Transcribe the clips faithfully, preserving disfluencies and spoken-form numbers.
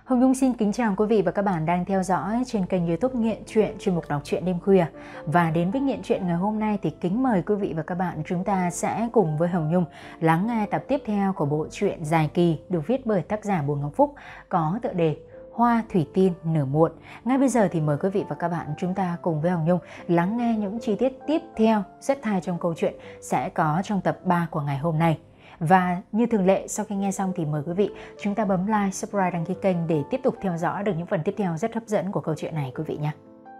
Hồng Nhung xin kính chào quý vị và các bạn đang theo dõi trên kênh YouTube Nghiện Truyện, chuyên mục đọc truyện đêm khuya. Và đến với Nghiện Truyện ngày hôm nay thì kính mời quý vị và các bạn chúng ta sẽ cùng với Hồng Nhung lắng nghe tập tiếp theo của bộ truyện dài kỳ được viết bởi tác giả Bùi Ngọc Phúc có tựa đề Hoa Thủy Tiên Nở Muộn. Ngay bây giờ thì mời quý vị và các bạn chúng ta cùng với Hồng Nhung lắng nghe những chi tiết tiếp theo rất hay trong câu chuyện sẽ có trong tập ba của ngày hôm nay. Và như thường lệ, sau khi nghe xong thì mời quý vị chúng ta bấm like, subscribe, đăng ký kênh để tiếp tục theo dõi được những phần tiếp theo rất hấp dẫn của câu chuyện này quý vị nhé.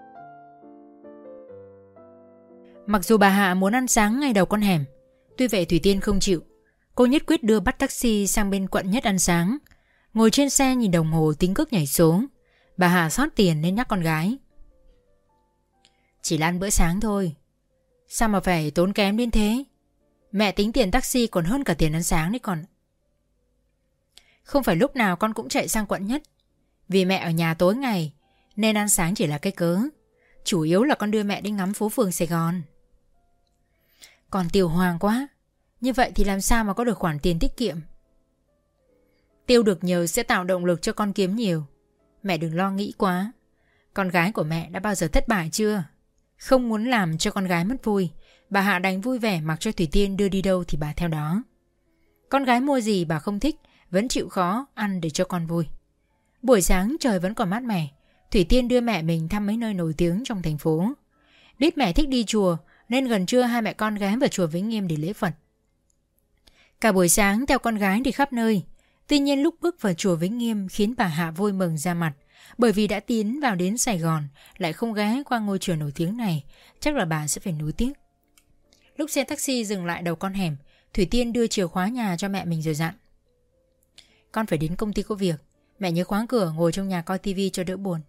Mặc dù bà Hạ muốn ăn sáng ngay đầu con hẻm, tuy vậy Thủy Tiên không chịu. Cô nhất quyết đưa bắt taxi sang bên quận Nhất ăn sáng. Ngồi trên xe nhìn đồng hồ tính cước nhảy số. Bà Hạ xót tiền nên nhắc con gái: "Chỉ là ăn bữa sáng thôi, sao mà phải tốn kém đến thế? Mẹ tính tiền taxi còn hơn cả tiền ăn sáng đấy con. Không phải lúc nào con cũng chạy sang quận Nhất. Vì mẹ ở nhà tối ngày nên ăn sáng chỉ là cái cớ. Chủ yếu là con đưa mẹ đi ngắm phố phường Sài Gòn." "Còn tiêu hoang quá. Như vậy thì làm sao mà có được khoản tiền tiết kiệm? Tiêu được nhiều sẽ tạo động lực cho con kiếm nhiều. Mẹ đừng lo nghĩ quá. Con gái của mẹ đã bao giờ thất bại chưa?" Không muốn làm cho con gái mất vui, bà Hạ đành vui vẻ mặc cho Thủy Tiên đưa đi đâu thì bà theo đó. Con gái mua gì bà không thích, vẫn chịu khó ăn để cho con vui. Buổi sáng trời vẫn còn mát mẻ, Thủy Tiên đưa mẹ mình thăm mấy nơi nổi tiếng trong thành phố. Biết mẹ thích đi chùa nên gần trưa hai mẹ con ghé vào chùa Vĩnh Nghiêm để lễ Phật. Cả buổi sáng theo con gái đi khắp nơi. Tuy nhiên lúc bước vào chùa Vĩnh Nghiêm khiến bà Hạ vui mừng ra mặt, bởi vì đã tiến vào đến Sài Gòn lại không ghé qua ngôi chùa nổi tiếng này, chắc là bà sẽ phải nuối tiếc. Lúc xe taxi dừng lại đầu con hẻm, Thủy Tiên đưa chìa khóa nhà cho mẹ mình rồi dặn: "Con phải đến công ty có việc, mẹ nhớ khóa cửa ngồi trong nhà coi tivi cho đỡ buồn."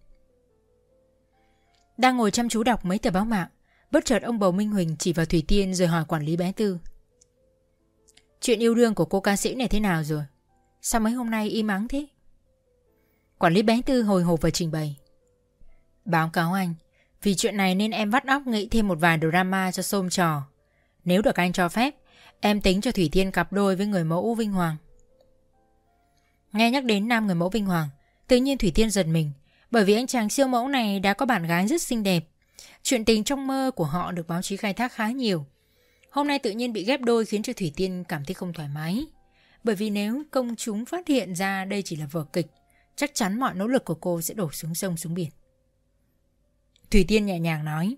Đang ngồi chăm chú đọc mấy tờ báo mạng, bất chợt ông bầu Minh Huỳnh chỉ vào Thủy Tiên rồi hỏi quản lý bé Tư: "Chuyện yêu đương của cô ca sĩ này thế nào rồi? Sao mấy hôm nay im ắng thế?" Quản lý bé Tư hồi hộp và trình bày: "Báo cáo anh, vì chuyện này nên em vắt óc nghĩ thêm một vài drama cho xôm trò. Nếu được anh cho phép, em tính cho Thủy Tiên cặp đôi với người mẫu Vinh Hoàng." Nghe nhắc đến nam người mẫu Vinh Hoàng, tự nhiên Thủy Tiên giật mình, bởi vì anh chàng siêu mẫu này đã có bạn gái rất xinh đẹp. Chuyện tình trong mơ của họ được báo chí khai thác khá nhiều. Hôm nay tự nhiên bị ghép đôi khiến cho Thủy Tiên cảm thấy không thoải mái. Bởi vì nếu công chúng phát hiện ra đây chỉ là vở kịch, chắc chắn mọi nỗ lực của cô sẽ đổ xuống sông xuống biển. Thủy Tiên nhẹ nhàng nói: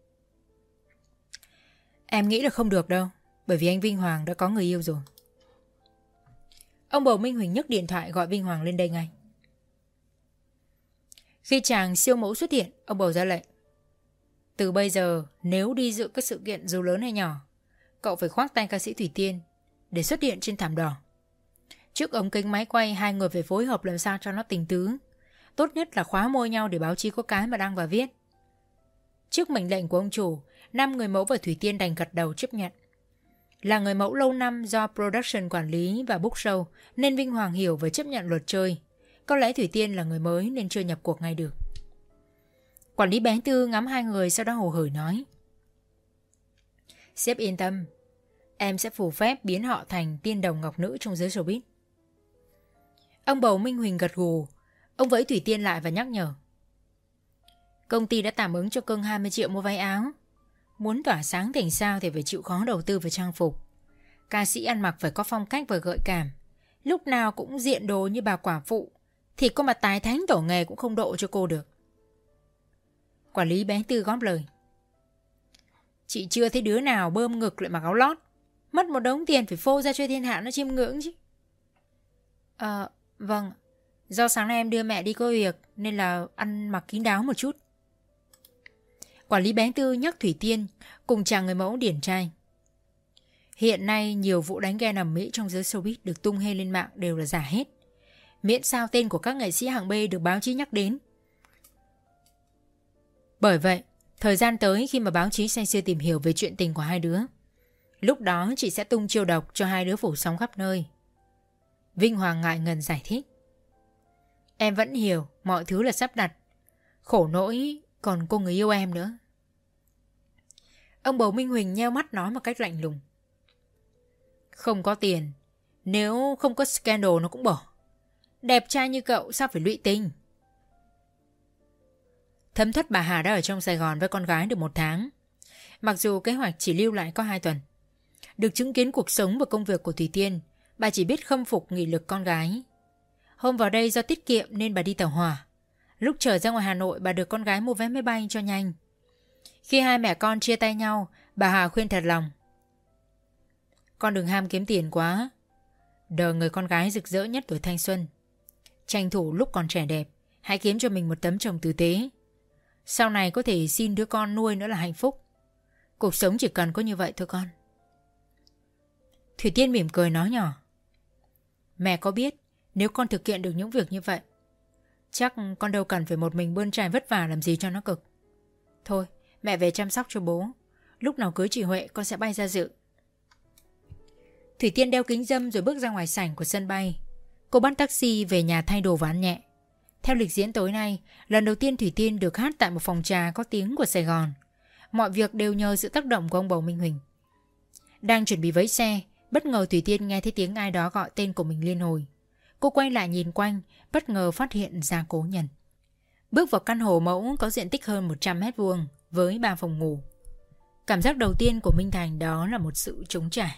"Em nghĩ là không được đâu, bởi vì anh Vinh Hoàng đã có người yêu rồi." Ông bầu Minh Huỳnh nhấc điện thoại gọi Vinh Hoàng lên đây ngay. Khi chàng siêu mẫu xuất hiện, ông bầu ra lệnh: "Từ bây giờ nếu đi dự các sự kiện dù lớn hay nhỏ, cậu phải khoác tay ca sĩ Thủy Tiên để xuất hiện trên thảm đỏ. Trước ống kính máy quay hai người phải phối hợp làm sao cho nó tình tứ. Tốt nhất là khóa môi nhau để báo chí có cái mà đăng và viết." Trước mệnh lệnh của ông chủ, năm người mẫu và Thủy Tiên đành gật đầu chấp nhận. Là người mẫu lâu năm do production quản lý và book show nên Vinh Hoàng hiểu và chấp nhận luật chơi. Có lẽ Thủy Tiên là người mới nên chưa nhập cuộc ngay được. Quản lý bé Tư ngắm hai người sau đó hồ hởi nói: "Sếp yên tâm, em sẽ phù phép biến họ thành tiên đồng ngọc nữ trong giới showbiz." Ông bầu Minh Huỳnh gật gù. Ông vẫy Thủy Tiên lại và nhắc nhở: "Công ty đã tạm ứng cho cưng hai mươi triệu mua váy áo. Muốn tỏa sáng thành sao thì phải chịu khó đầu tư vào trang phục. Ca sĩ ăn mặc phải có phong cách và gợi cảm. Lúc nào cũng diện đồ như bà quả phụ thì có mặt tài thánh tổ nghề cũng không độ cho cô được." Quản lý bé Tư góp lời: "Chị chưa thấy đứa nào bơm ngực lại mặc áo lót. Mất một đống tiền phải phô ra cho thiên hạ nó chiêm ngưỡng chứ." "Ờ, vâng. Do sáng nay em đưa mẹ đi có việc nên là ăn mặc kín đáo một chút." Quản lý bé Tư nhắc Thủy Tiên cùng chàng người mẫu điển trai: "Hiện nay nhiều vụ đánh ghen ầm ĩ trong giới showbiz được tung hê lên mạng đều là giả hết. Miễn sao tên của các nghệ sĩ hạng B được báo chí nhắc đến. Bởi vậy, thời gian tới khi mà báo chí say sưa tìm hiểu về chuyện tình của hai đứa, lúc đó chị sẽ tung chiêu độc cho hai đứa phủ sóng khắp nơi." Vinh Hoàng ngại ngần giải thích: "Em vẫn hiểu mọi thứ là sắp đặt. Khổ nỗi còn cô người yêu em nữa." Ông bầu Minh Huỳnh nheo mắt nói một cách lạnh lùng: "Không có tiền, nếu không có scandal nó cũng bỏ. Đẹp trai như cậu sao phải lụy tình? Thấm Thoát bà Hà đã ở trong Sài Gòn với con gái được một tháng. Mặc dù kế hoạch chỉ lưu lại có hai tuần. Được chứng kiến cuộc sống và công việc của Thủy Tiên, bà chỉ biết khâm phục nghị lực con gái. Hôm vào đây do tiết kiệm nên bà đi tàu hỏa. Lúc trở ra ngoài Hà Nội, bà được con gái mua vé máy bay cho nhanh. Khi hai mẹ con chia tay nhau, bà Hà khuyên thật lòng: con đừng ham kiếm tiền quá. Đời người con gái rực rỡ nhất tuổi thanh xuân. Tranh thủ lúc còn trẻ đẹp, hãy kiếm cho mình một tấm chồng tử tế. Sau này có thể xin đứa con nuôi nữa là hạnh phúc. Cuộc sống chỉ cần có như vậy thôi con. Thủy Tiên mỉm cười nói nhỏ: mẹ có biết nếu con thực hiện được những việc như vậy, chắc con đâu cần phải một mình bươn trải vất vả làm gì cho nó cực. Thôi mẹ về chăm sóc cho bố. Lúc nào cưới chị Huệ con sẽ bay ra dự. Thủy Tiên đeo kính râm rồi bước ra ngoài sảnh của sân bay. Cô bắt taxi về nhà thay đồ và ăn nhẹ. Theo lịch diễn tối nay, lần đầu tiên Thủy Tiên được hát tại một phòng trà có tiếng của Sài Gòn. Mọi việc đều nhờ sự tác động của ông bầu Minh Huỳnh. Đang chuẩn bị vẫy xe, bất ngờ Thủy Tiên nghe thấy tiếng ai đó gọi tên của mình liên hồi. Cô quay lại nhìn quanh, bất ngờ phát hiện ra Cố Nhân. Bước vào căn hộ mẫu có diện tích hơn một trăm mét vuông với ba phòng ngủ. Cảm giác đầu tiên của Minh Thành đó là một sự trống trải.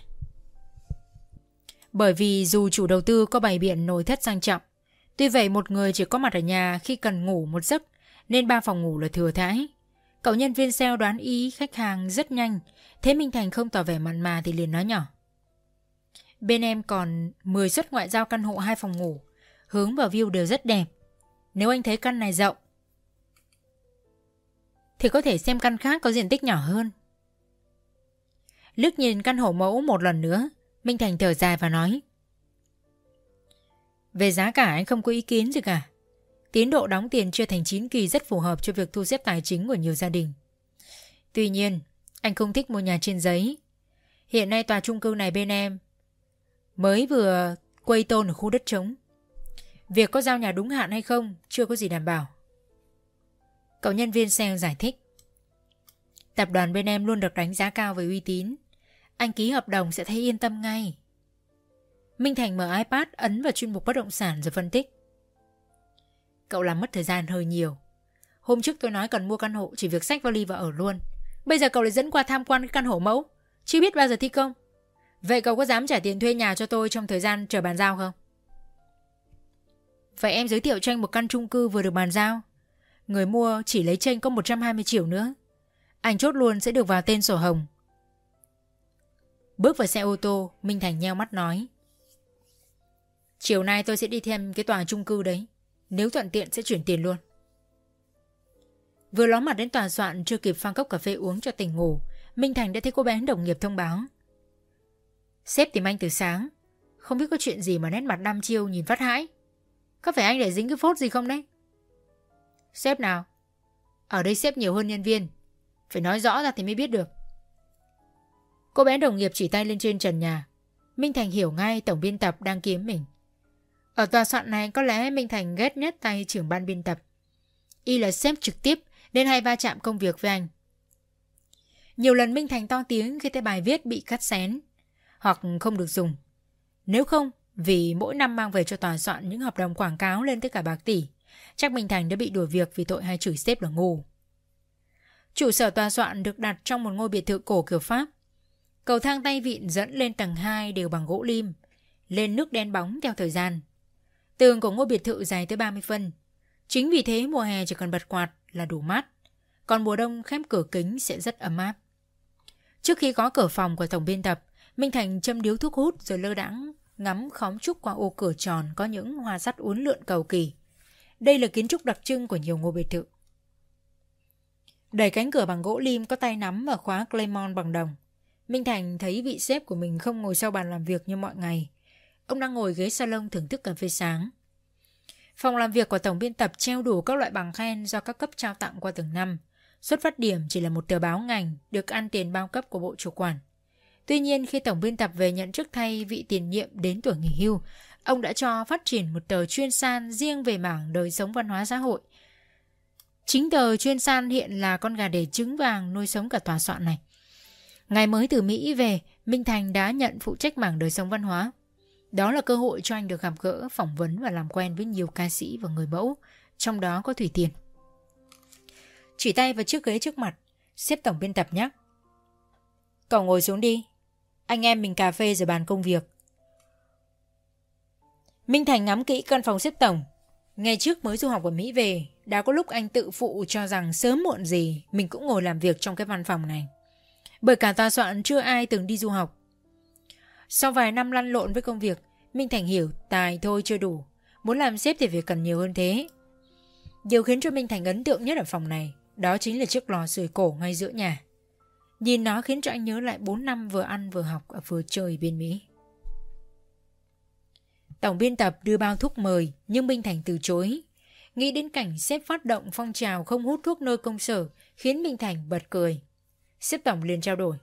Bởi vì dù chủ đầu tư có bày biện nội thất sang trọng, tuy vậy một người chỉ có mặt ở nhà khi cần ngủ một giấc nên ba phòng ngủ là thừa thãi. Cậu nhân viên sale đoán ý khách hàng rất nhanh. Thế Minh Thành không tỏ vẻ mặn mà thì liền nói nhỏ: bên em còn mười suất ngoại giao căn hộ hai phòng ngủ, hướng vào view đều rất đẹp. Nếu anh thấy căn này rộng thì có thể xem căn khác có diện tích nhỏ hơn. Liếc nhìn căn hộ mẫu một lần nữa, Minh Thành thở dài và nói: về giá cả anh không có ý kiến gì cả. Tiến độ đóng tiền chưa thành chín kỳ rất phù hợp cho việc thu xếp tài chính của nhiều gia đình. Tuy nhiên, anh không thích mua nhà trên giấy. Hiện nay tòa chung cư này bên em mới vừa quây tôn ở khu đất trống. Việc có giao nhà đúng hạn hay không chưa có gì đảm bảo. Cậu nhân viên sale giải thích: tập đoàn bên em luôn được đánh giá cao về uy tín. Anh ký hợp đồng sẽ thấy yên tâm ngay. Minh Thành mở iPad ấn vào chuyên mục bất động sản rồi phân tích: cậu làm mất thời gian hơi nhiều. Hôm trước tôi nói cần mua căn hộ, chỉ việc xách vali và ở luôn. Bây giờ cậu lại dẫn qua tham quan cái căn hộ mẫu, chưa biết bao giờ thi công. Vậy cậu có dám trả tiền thuê nhà cho tôi trong thời gian chờ bàn giao không? Vậy em giới thiệu cho anh một căn chung cư vừa được bàn giao. Người mua chỉ lấy chênh có một trăm hai mươi triệu nữa. Anh chốt luôn sẽ được vào tên sổ hồng. Bước vào xe ô tô, Minh Thành nheo mắt nói: chiều nay tôi sẽ đi thêm cái tòa chung cư đấy. Nếu thuận tiện sẽ chuyển tiền luôn. Vừa ló mặt đến tòa soạn, chưa kịp pha cốc cà phê uống cho tỉnh ngủ, Minh Thành đã thấy cô bé đồng nghiệp thông báo: sếp tìm anh từ sáng. Không biết có chuyện gì mà nét mặt đăm chiêu nhìn phát hãi. Có phải anh để dính cái phốt gì không đấy? Sếp nào? Ở đây sếp nhiều hơn nhân viên, phải nói rõ ra thì mới biết được. Cô bé đồng nghiệp chỉ tay lên trên trần nhà. Minh Thành hiểu ngay tổng biên tập đang kiếm mình. Ở tòa soạn này có lẽ Minh Thành ghét nhất tay trưởng ban biên tập. Y là sếp trực tiếp nên hay va chạm công việc với anh. Nhiều lần Minh Thành to tiếng khi thấy bài viết bị cắt xén hoặc không được dùng. Nếu không, vì mỗi năm mang về cho tòa soạn những hợp đồng quảng cáo lên tới cả bạc tỷ, chắc Minh Thành đã bị đuổi việc vì tội hay chửi sếp là ngu. Trụ sở tòa soạn được đặt trong một ngôi biệt thự cổ kiểu Pháp. Cầu thang tay vịn dẫn lên tầng hai đều bằng gỗ lim, lên nước đen bóng theo thời gian. Tường của ngôi biệt thự dài tới ba mươi phân. Chính vì thế mùa hè chỉ cần bật quạt là đủ mát, còn mùa đông khép cửa kính sẽ rất ấm áp. Trước khi có cửa phòng của tổng biên tập, Minh Thành châm điếu thuốc hút rồi lơ đãng ngắm khóm trúc qua ô cửa tròn có những hoa sắt uốn lượn cầu kỳ. Đây là kiến trúc đặc trưng của nhiều ngôi biệt thự. Đẩy cánh cửa bằng gỗ lim có tay nắm và khóa Claymont bằng đồng. Minh Thành thấy vị sếp của mình không ngồi sau bàn làm việc như mọi ngày. Ông đang ngồi ghế salon thưởng thức cà phê sáng. Phòng làm việc của tổng biên tập treo đủ các loại bằng khen do các cấp trao tặng qua từng năm. Xuất phát điểm chỉ là một tờ báo ngành được ăn tiền bao cấp của bộ chủ quản. Tuy nhiên khi tổng biên tập về nhận chức thay vị tiền nhiệm đến tuổi nghỉ hưu, ông đã cho phát triển một tờ chuyên san riêng về mảng đời sống văn hóa xã hội. Chính tờ chuyên san hiện là con gà đẻ trứng vàng nuôi sống cả tòa soạn này. Ngày mới từ Mỹ về, Minh Thành đã nhận phụ trách mảng đời sống văn hóa. Đó là cơ hội cho anh được gặp gỡ, phỏng vấn và làm quen với nhiều ca sĩ và người mẫu, trong đó có Thủy Tiên. Chỉ tay vào chiếc ghế trước mặt, sếp tổng biên tập nhắc: "Cậu ngồi xuống đi, anh em mình cà phê rồi bàn công việc." Minh Thành ngắm kỹ căn phòng sếp tổng. Ngày trước mới du học ở Mỹ về, đã có lúc anh tự phụ cho rằng sớm muộn gì mình cũng ngồi làm việc trong cái văn phòng này. Bởi cả tòa soạn chưa ai từng đi du học. Sau vài năm lăn lộn với công việc, Minh Thành hiểu tài thôi chưa đủ, muốn làm sếp thì phải cần nhiều hơn thế. Điều khiến cho Minh Thành ấn tượng nhất ở phòng này, đó chính là chiếc lò sưởi cổ ngay giữa nhà. Nhìn nó khiến cho anh nhớ lại bốn năm vừa ăn vừa học ở vừa chơi bên Mỹ. Tổng biên tập đưa bao thuốc mời nhưng Minh Thành từ chối. Nghĩ đến cảnh sếp phát động phong trào không hút thuốc nơi công sở khiến Minh Thành bật cười. Sếp tổng liền trao đổi: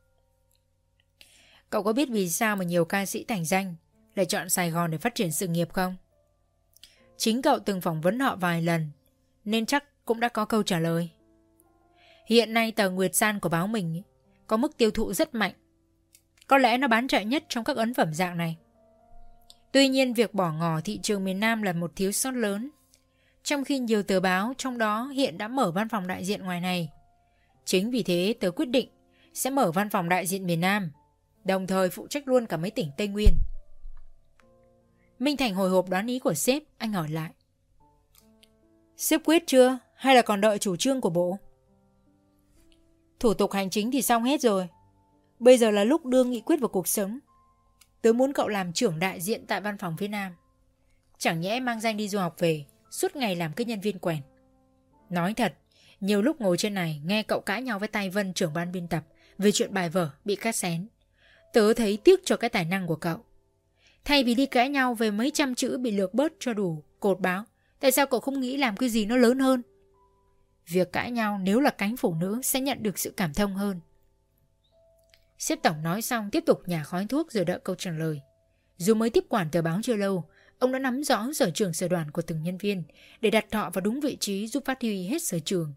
"Cậu có biết vì sao mà nhiều ca sĩ thành danh lại chọn Sài Gòn để phát triển sự nghiệp không? Chính cậu từng phỏng vấn họ vài lần nên chắc cũng đã có câu trả lời. Hiện nay tờ Nguyệt San của báo mình có mức tiêu thụ rất mạnh. Có lẽ nó bán chạy nhất trong các ấn phẩm dạng này. Tuy nhiên việc bỏ ngỏ thị trường miền Nam là một thiếu sót lớn, trong khi nhiều tờ báo trong đó hiện đã mở văn phòng đại diện ngoài này. Chính vì thế tớ quyết định sẽ mở văn phòng đại diện miền Nam, đồng thời phụ trách luôn cả mấy tỉnh Tây Nguyên." Minh Thành hồi hộp đoán ý của sếp, anh hỏi lại: "Sếp quyết chưa hay là còn đợi chủ trương của bộ?" "Thủ tục hành chính thì xong hết rồi. Bây giờ là lúc đưa nghị quyết vào cuộc sống. Tớ muốn cậu làm trưởng đại diện tại văn phòng phía Nam. Chẳng nhẽ mang danh đi du học về, suốt ngày làm cái nhân viên quèn. Nói thật, nhiều lúc ngồi trên này nghe cậu cãi nhau với Tay Vân, trưởng ban biên tập, về chuyện bài vở bị cắt xén. Tớ thấy tiếc cho cái tài năng của cậu. Thay vì đi cãi nhau về mấy trăm chữ bị lược bớt cho đủ cột báo, tại sao cậu không nghĩ làm cái gì nó lớn hơn? Việc cãi nhau nếu là cánh phụ nữ sẽ nhận được sự cảm thông hơn." Sếp tổng nói xong tiếp tục nhả khói thuốc rồi đợi câu trả lời. Dù mới tiếp quản tờ báo chưa lâu, ông đã nắm rõ sở trường sở đoàn của từng nhân viên để đặt họ vào đúng vị trí, giúp phát huy hết sở trường.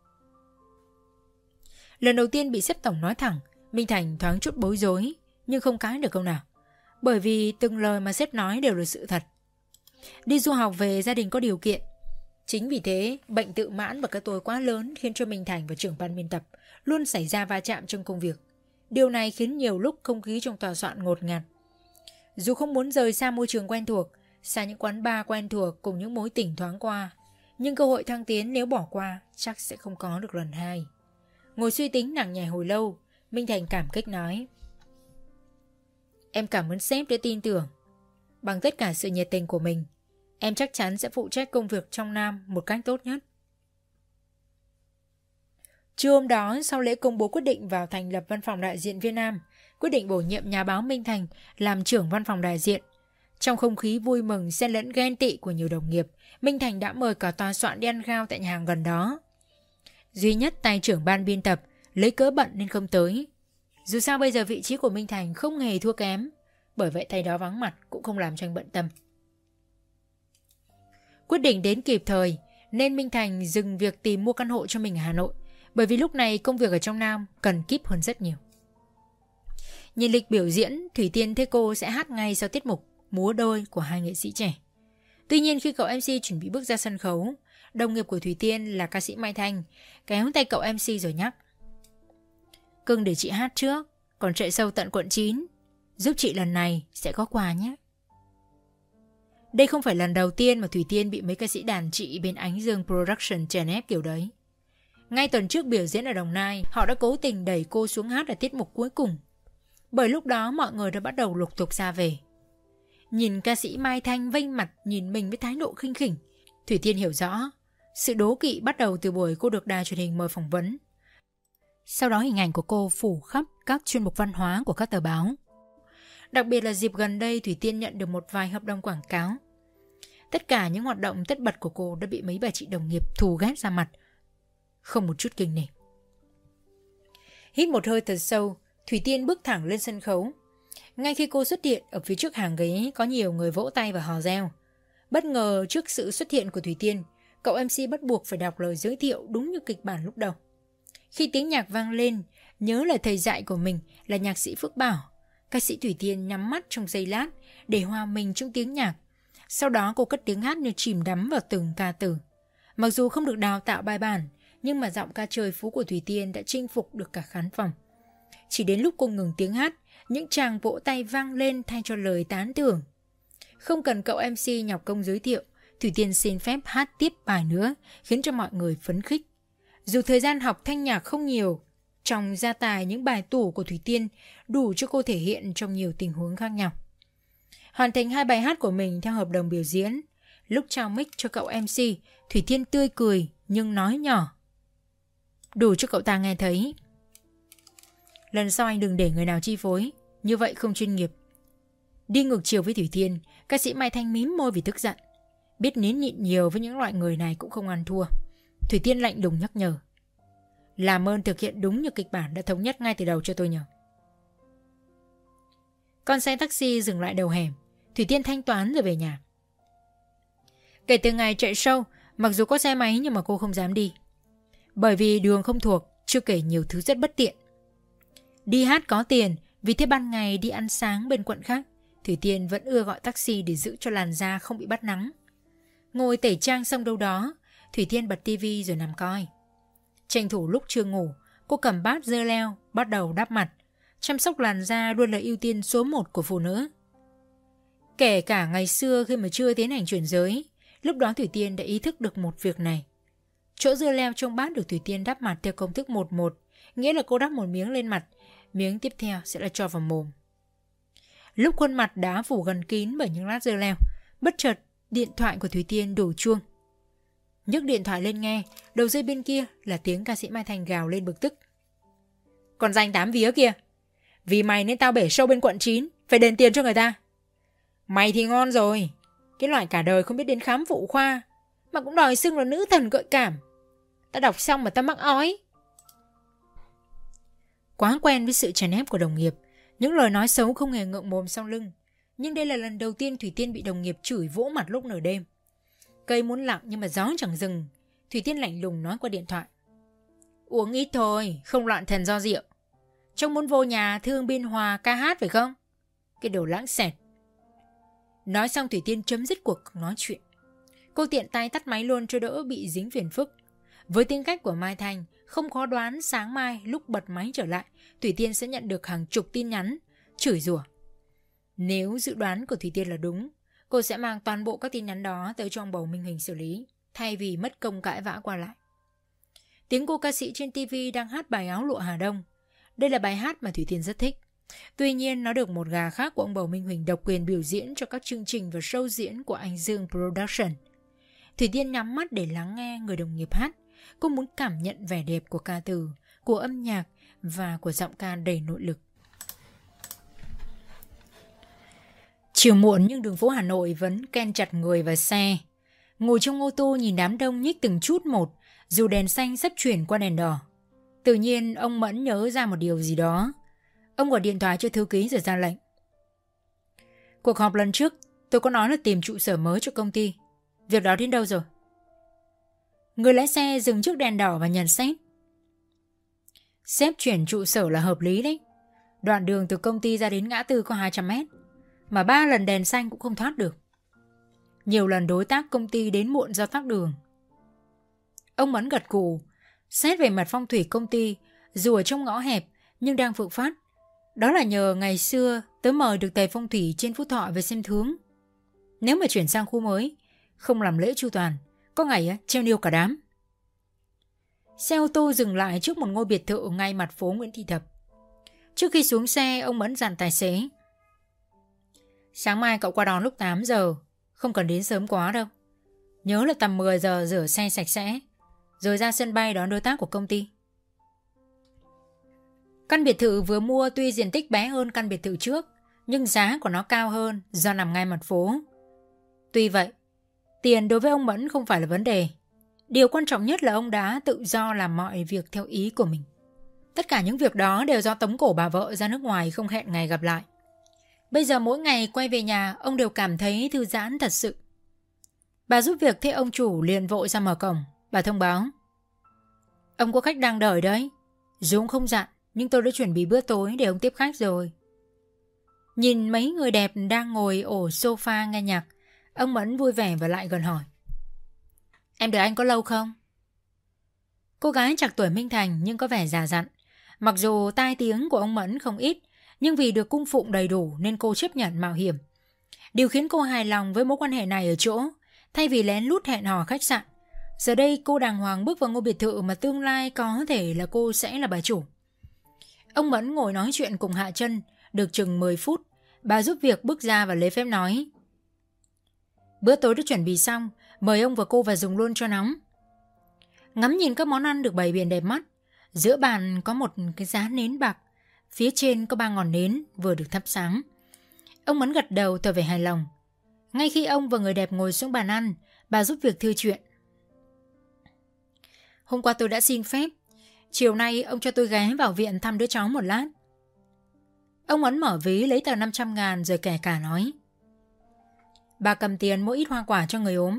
Lần đầu tiên bị sếp tổng nói thẳng, Minh Thành thoáng chút bối rối nhưng không cãi được câu nào, bởi vì từng lời mà sếp nói đều là sự thật. Đi du học về gia đình có điều kiện. Chính vì thế bệnh tự mãn và cái tôi quá lớn khiến cho Minh Thành và trưởng ban biên tập luôn xảy ra va chạm trong công việc. Điều này khiến nhiều lúc không khí trong tòa soạn ngột ngạt. Dù không muốn rời xa môi trường quen thuộc, xa những quán bar quen thuộc cùng những mối tình thoáng qua, nhưng cơ hội thăng tiến nếu bỏ qua chắc sẽ không có được lần hai. Ngồi suy tính nặng nhẹ hồi lâu, Minh Thành cảm kích nói: "Em cảm ơn sếp đã tin tưởng. Bằng tất cả sự nhiệt tình của mình, em chắc chắn sẽ phụ trách công việc trong Nam một cách tốt nhất." Trưa hôm đó, sau lễ công bố quyết định vào thành lập văn phòng đại diện Việt Nam, quyết định bổ nhiệm nhà báo Minh Thành làm trưởng văn phòng đại diện. Trong không khí vui mừng xen lẫn ghen tị của nhiều đồng nghiệp, Minh Thành đã mời cả tòa soạn đi ăn khao tại nhà hàng gần đó. Duy nhất tay trưởng ban biên tập lấy cớ bận nên không tới. Dù sao bây giờ vị trí của Minh Thành không hề thua kém, bởi vậy tay đó vắng mặt cũng không làm cho anh bận tâm. Quyết định đến kịp thời nên Minh Thành dừng việc tìm mua căn hộ cho mình ở Hà Nội, bởi vì lúc này công việc ở trong Nam cần kíp hơn rất nhiều. Nhìn lịch biểu diễn, Thủy Tiên thấy cô sẽ hát ngay sau tiết mục múa đôi của hai nghệ sĩ trẻ. Tuy nhiên khi cậu em xê chuẩn bị bước ra sân khấu, đồng nghiệp của Thủy Tiên là ca sĩ Mai Thanh kéo tay cậu em xê rồi nhắc: "Cưng để chị hát trước, còn chạy sâu tận quận chín, giúp chị lần này sẽ có quà nhé." Đây không phải lần đầu tiên mà Thủy Tiên bị mấy ca sĩ đàn chị bên Ánh Dương Production chèn ép kiểu đấy. Ngay tuần trước biểu diễn ở Đồng Nai, họ đã cố tình đẩy cô xuống hát ở tiết mục cuối cùng. Bởi lúc đó mọi người đã bắt đầu lục tục ra về. Nhìn ca sĩ Mai Thanh vênh mặt nhìn mình với thái độ khinh khỉnh, Thủy Tiên hiểu rõ sự đố kỵ bắt đầu từ buổi cô được đài truyền hình mời phỏng vấn. Sau đó hình ảnh của cô phủ khắp các chuyên mục văn hóa của các tờ báo. Đặc biệt là dịp gần đây, Thủy Tiên nhận được một vài hợp đồng quảng cáo. Tất cả những hoạt động tất bật của cô đã bị mấy bà chị đồng nghiệp thù ghét ra mặt, không một chút kinh nể. Hít một hơi thật sâu, Thủy Tiên bước thẳng lên sân khấu. Ngay khi cô xuất hiện, ở phía trước hàng ghế có nhiều người vỗ tay và hò reo. Bất ngờ trước sự xuất hiện của Thủy Tiên, cậu em xê bắt buộc phải đọc lời giới thiệu đúng như kịch bản lúc đầu. Khi tiếng nhạc vang lên, nhớ là thầy dạy của mình là nhạc sĩ Phước Bảo, ca sĩ Thủy Tiên nhắm mắt trong giây lát để hòa mình trong tiếng nhạc. Sau đó cô cất tiếng hát như chìm đắm vào từng ca từ. Mặc dù không được đào tạo bài bản, nhưng mà giọng ca trời phú của Thủy Tiên đã chinh phục được cả khán phòng. Chỉ đến lúc cô ngừng tiếng hát, những tràng vỗ tay vang lên thay cho lời tán thưởng. Không cần cậu em xê nhọc công giới thiệu, Thủy Tiên xin phép hát tiếp bài nữa, khiến cho mọi người phấn khích. Dù thời gian học thanh nhạc không nhiều, trong gia tài những bài tủ của Thủy Tiên đủ cho cô thể hiện trong nhiều tình huống khác nhau. Hoàn thành hai bài hát của mình theo hợp đồng biểu diễn, lúc trao mic cho cậu em xê, Thủy Tiên tươi cười nhưng nói nhỏ, đủ cho cậu ta nghe thấy. Lần sau anh đừng để người nào chi phối, như vậy không chuyên nghiệp. Đi ngược chiều với Thủy Tiên, ca sĩ Mai Thanh mím môi vì tức giận. Biết nín nhịn nhiều với những loại người này cũng không ăn thua. Thủy Tiên lạnh lùng nhắc nhở, làm ơn thực hiện đúng như kịch bản đã thống nhất ngay từ đầu cho tôi nhờ. Con xe taxi dừng lại đầu hẻm, Thủy Tiên thanh toán rồi về nhà. Kể từ ngày chạy show, mặc dù có xe máy nhưng mà cô không dám đi. Bởi vì đường không thuộc, chưa kể nhiều thứ rất bất tiện. Đi hát có tiền, vì thế ban ngày đi ăn sáng bên quận khác, Thủy Tiên vẫn ưa gọi taxi để giữ cho làn da không bị bắt nắng. Ngồi tẩy trang xong đâu đó, Thủy Tiên bật tivi rồi nằm coi. Tranh thủ lúc chưa ngủ, cô cầm bát dơ leo, bắt đầu đắp mặt. Chăm sóc làn da luôn là ưu tiên số một của phụ nữ. Kể cả ngày xưa khi mà chưa tiến hành chuyển giới, lúc đó Thủy Tiên đã ý thức được một việc này. Chỗ dưa leo trong bát được Thủy Tiên đắp mặt theo công thức một một, nghĩa là cô đắp một miếng lên mặt, miếng tiếp theo sẽ là cho vào mồm. Lúc khuôn mặt đã phủ gần kín bởi những lát dưa leo, bất chợt điện thoại của Thủy Tiên đổ chuông. Nhấc điện thoại lên nghe, đầu dây bên kia là tiếng ca sĩ Mai Thành gào lên bực tức. Còn danh tám vía kia, vì mày nên tao bể show bên quận chín, phải đền tiền cho người ta. Mày thì ngon rồi, cái loại cả đời không biết đến khám phụ khoa mà cũng đòi xưng là nữ thần gợi cảm. Tao đọc xong mà tao mắc ói. Quá quen với sự chèn ép của đồng nghiệp, những lời nói xấu không hề ngượng mồm sau lưng. Nhưng đây là lần đầu tiên Thủy Tiên bị đồng nghiệp chửi vỗ mặt lúc nửa đêm. Cây muốn lặng nhưng mà gió chẳng dừng. Thủy Tiên lạnh lùng nói qua điện thoại, uống ít thôi, không loạn thần do rượu. Trông muốn vô nhà thương biên hòa ca hát phải không? Cái đồ lãng xẹt. Nói xong Thủy Tiên chấm dứt cuộc nói chuyện. Cô tiện tay tắt máy luôn cho đỡ bị dính phiền phức. Với tính cách của Mai Thành, không khó đoán sáng mai lúc bật máy trở lại, Thủy Tiên sẽ nhận được hàng chục tin nhắn chửi rủa. Nếu dự đoán của Thủy Tiên là đúng, cô sẽ mang toàn bộ các tin nhắn đó tới cho ông bầu Minh Huỳnh xử lý, thay vì mất công cãi vã qua lại. Tiếng cô ca sĩ trên ti vi đang hát bài Áo Lụa Hà Đông. Đây là bài hát mà Thủy Tiên rất thích. Tuy nhiên nó được một gà khác của ông bầu Minh Huỳnh độc quyền biểu diễn cho các chương trình và show diễn của anh Dương Production. Thủy Tiên nhắm mắt để lắng nghe người đồng nghiệp hát. Cô muốn cảm nhận vẻ đẹp của ca từ, của âm nhạc và của giọng ca đầy nội lực. Chiều muộn nhưng đường phố Hà Nội vẫn ken chặt người và xe. Ngồi trong ô tô nhìn đám đông nhích từng chút một, dù đèn xanh sắp chuyển qua đèn đỏ. Tự nhiên ông Mẫn nhớ ra một điều gì đó. Ông gọi điện thoại cho thư ký rồi ra lệnh. Cuộc họp lần trước tôi có nói là tìm trụ sở mới cho công ty. Việc đó đến đâu rồi? Người lái xe dừng trước đèn đỏ và nhận xét. Sếp chuyển trụ sở là hợp lý đấy. Đoạn đường từ công ty ra đến ngã tư có hai trăm mét, mà ba lần đèn xanh cũng không thoát được. Nhiều lần đối tác công ty đến muộn do tắc đường. Ông Mẫn gật gù. Xét về mặt phong thủy công ty, dù ở trong ngõ hẹp nhưng đang phượng phát. Đó là nhờ ngày xưa tớ mời được thầy phong thủy trên Phú Thọ về xem thướng. Nếu mà chuyển sang khu mới, không làm lễ chu toàn, có ngày á, treo niêu cả đám. Xe ô tô dừng lại trước một ngôi biệt thự ngay mặt phố Nguyễn Thị Thập. Trước khi xuống xe, ông Mẫn dặn tài xế. Sáng mai cậu qua đón lúc tám giờ, không cần đến sớm quá đâu. Nhớ là tầm mười giờ rửa xe sạch sẽ, rồi ra sân bay đón đối tác của công ty. Căn biệt thự vừa mua tuy diện tích bé hơn căn biệt thự trước, nhưng giá của nó cao hơn do nằm ngay mặt phố. Tuy vậy, tiền đối với ông Mẫn không phải là vấn đề. Điều quan trọng nhất là ông đã tự do làm mọi việc theo ý của mình. Tất cả những việc đó đều do tống cổ bà vợ ra nước ngoài không hẹn ngày gặp lại. Bây giờ mỗi ngày quay về nhà, ông đều cảm thấy thư giãn thật sự. Bà giúp việc thế ông chủ liền vội ra mở cổng. Bà thông báo. Ông có khách đang đợi đấy. Dù ông không dặn, nhưng tôi đã chuẩn bị bữa tối để ông tiếp khách rồi. Nhìn mấy người đẹp đang ngồi ổ sofa nghe nhạc, ông Mẫn vui vẻ và lại gần hỏi: Em đợi anh có lâu không? Cô gái trạc tuổi Minh Thành nhưng có vẻ già dặn. Mặc dù tai tiếng của ông Mẫn không ít, nhưng vì được cung phụng đầy đủ nên cô chấp nhận mạo hiểm. Điều khiến cô hài lòng với mối quan hệ này ở chỗ, thay vì lén lút hẹn hò khách sạn, giờ đây cô đàng hoàng bước vào ngôi biệt thự mà tương lai có thể là cô sẽ là bà chủ. Ông Mẫn ngồi nói chuyện cùng Hạ Trân được chừng mười phút. Bà giúp việc bước ra và lấy phép nói: Bữa tối đã chuẩn bị xong, mời ông và cô vào dùng luôn cho nóng. Ngắm nhìn các món ăn được bày biện đẹp mắt, giữa bàn có một cái giá nến bạc, phía trên có ba ngọn nến vừa được thắp sáng. Ông Mẫn gật đầu tỏ vẻ hài lòng. Ngay khi ông và người đẹp ngồi xuống bàn ăn, bà giúp việc thư chuyện: Hôm qua tôi đã xin phép, chiều nay ông cho tôi ghé vào viện thăm đứa cháu một lát. Ông Mẫn mở ví lấy tờ năm trăm ngàn rồi kể cả nói: Bà cầm tiền mua ít hoa quả cho người ốm.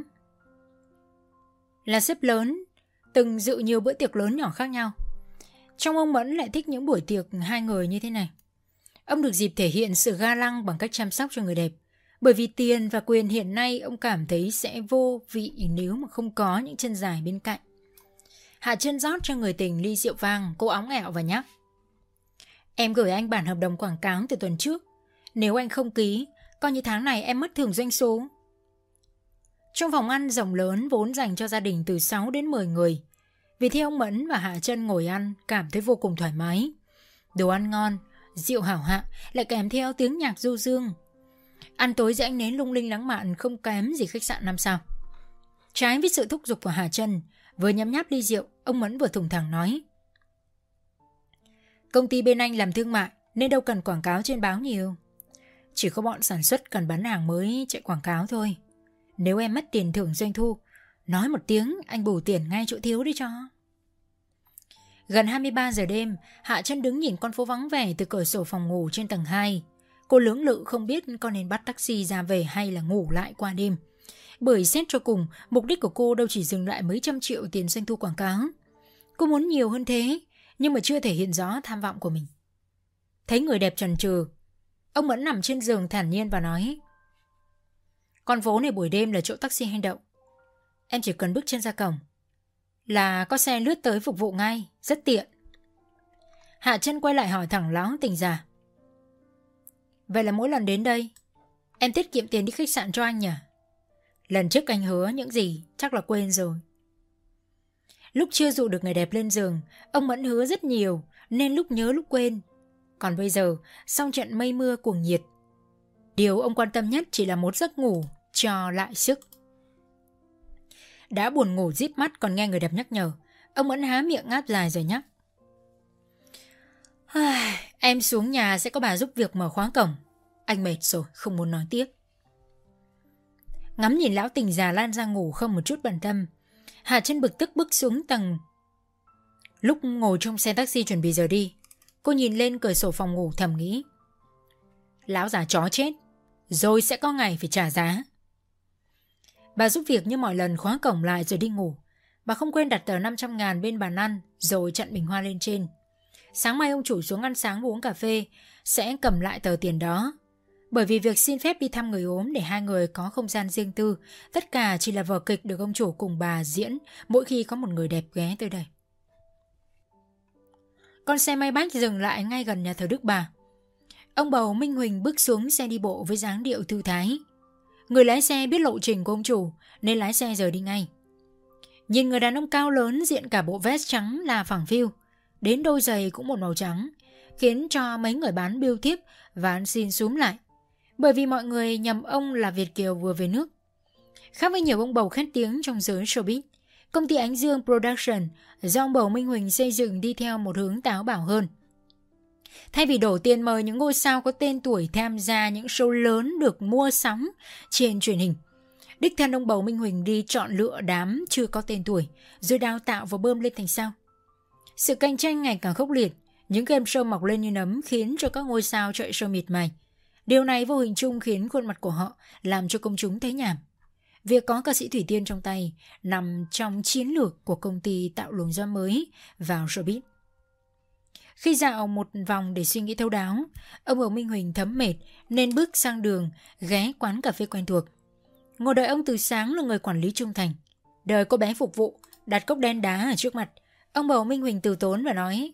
Là sếp lớn, từng dự nhiều bữa tiệc lớn nhỏ khác nhau. Trong ông Mẫn lại thích những buổi tiệc hai người như thế này. Ông được dịp thể hiện sự ga lăng bằng cách chăm sóc cho người đẹp. Bởi vì tiền và quyền hiện nay ông cảm thấy sẽ vô vị nếu mà không có những chân dài bên cạnh. Hạ Trân rót cho người tình ly rượu vang, cô óng ẹo và nhắc: Em gửi anh bản hợp đồng quảng cáo từ tuần trước. Nếu anh không ký, coi như tháng này em mất thưởng doanh số. Trong phòng ăn rộng lớn vốn dành cho gia đình từ sáu đến mười người, vì thế ông Mẫn và Hạ Trân ngồi ăn cảm thấy vô cùng thoải mái. Đồ ăn ngon, rượu hảo hạ, lại kèm theo tiếng nhạc du dương. Ăn tối dưới ánh nến lung linh lãng mạn không kém gì khách sạn năm sao. Trái với sự thúc giục của Hạ Trân, vừa nhấm nháp ly rượu, ông Mẫn vừa thùng thẳng nói: Công ty bên anh làm thương mại nên đâu cần quảng cáo trên báo nhiều. Chỉ có bọn sản xuất cần bán hàng mới chạy quảng cáo thôi. Nếu em mất tiền thưởng doanh thu, nói một tiếng anh bù tiền ngay chỗ thiếu đi cho. Gần hai mươi ba giờ đêm, Hạ Trân đứng nhìn con phố vắng vẻ từ cửa sổ phòng ngủ trên tầng hai. Cô lưỡng lự không biết có nên bắt taxi ra về hay là ngủ lại qua đêm. Bởi xét cho cùng, mục đích của cô đâu chỉ dừng lại mấy trăm triệu tiền doanh thu quảng cáo. Cô muốn nhiều hơn thế, nhưng mà chưa thể hiện rõ tham vọng của mình. Thấy người đẹp chần chừ, ông Mẫn nằm trên giường thản nhiên và nói: Con phố này buổi đêm là chỗ taxi hay đậu. Em chỉ cần bước chân ra cổng là có xe lướt tới phục vụ ngay, rất tiện. Hạ Trân quay lại hỏi thẳng láo tình già: Vậy là mỗi lần đến đây em tiết kiệm tiền đi khách sạn cho anh nhỉ? Lần trước anh hứa những gì chắc là quên rồi. Lúc chưa dụ được người đẹp lên giường, ông Mẫn hứa rất nhiều nên lúc nhớ lúc quên. Còn bây giờ, sau trận mây mưa cuồng nhiệt, điều ông quan tâm nhất chỉ là một giấc ngủ cho lại sức. Đã buồn ngủ díp mắt còn nghe người đẹp nhắc nhở, ông Mẫn há miệng ngáp dài rồi nhắc: Em xuống nhà sẽ có bà giúp việc mở khóa cổng. Anh mệt rồi, không muốn nói tiếp. Ngắm nhìn lão tình già lan ra ngủ không một chút bận tâm, Hạ Trân bực tức bước xuống tầng. Lúc ngồi trong xe taxi chuẩn bị giờ đi, cô nhìn lên cửa sổ phòng ngủ thầm nghĩ: Lão già chó chết, rồi sẽ có ngày phải trả giá. Bà giúp việc như mọi lần khóa cổng lại rồi đi ngủ. Bà không quên đặt tờ năm trăm ngàn bên bàn ăn rồi chặn bình hoa lên trên. Sáng mai ông chủ xuống ăn sáng và uống cà phê sẽ cầm lại tờ tiền đó. Bởi vì việc xin phép đi thăm người ốm để hai người có không gian riêng tư, tất cả chỉ là vở kịch được ông chủ cùng bà diễn mỗi khi có một người đẹp ghé tới đây. Con xe may bách dừng lại ngay gần nhà thờ Đức Bà. Ông bầu Minh Huỳnh bước xuống xe đi bộ với dáng điệu thư thái. Người lái xe biết lộ trình của ông chủ nên lái xe rời đi ngay. Nhìn người đàn ông cao lớn diện cả bộ vest trắng là phẳng phiu, đến đôi giày cũng một màu trắng, khiến cho mấy người bán biêu thiếp và ăn xin xúm lại, bởi vì mọi người nhầm ông là Việt kiều vừa về nước. Khác với nhiều ông bầu khét tiếng trong giới showbiz, công ty Ánh Dương Production do ông bầu Minh Huỳnh xây dựng đi theo một hướng táo bạo hơn. Thay vì đổ tiền mời những ngôi sao có tên tuổi tham gia những show lớn được mua sắm trên truyền hình, đích thân ông bầu Minh Huỳnh đi chọn lựa đám chưa có tên tuổi rồi đào tạo và bơm lên thành sao. Sự cạnh tranh ngày càng khốc liệt, những game show mọc lên như nấm khiến cho các ngôi sao chạy show miệt mài. Điều này vô hình chung khiến khuôn mặt của họ làm cho công chúng thấy nhàm. Việc có ca sĩ Thủy Tiên trong tay nằm trong chiến lược của công ty tạo luồng gió mới vào showbiz. Khi dạo một vòng để suy nghĩ thấu đáo, ông Bầu Minh Huỳnh thấm mệt nên bước sang đường ghé quán cà phê quen thuộc. Ngồi đợi ông từ sáng là người quản lý trung thành. Đợi cô bé phục vụ đặt cốc đen đá ở trước mặt, ông Bầu Minh Huỳnh từ tốn và nói: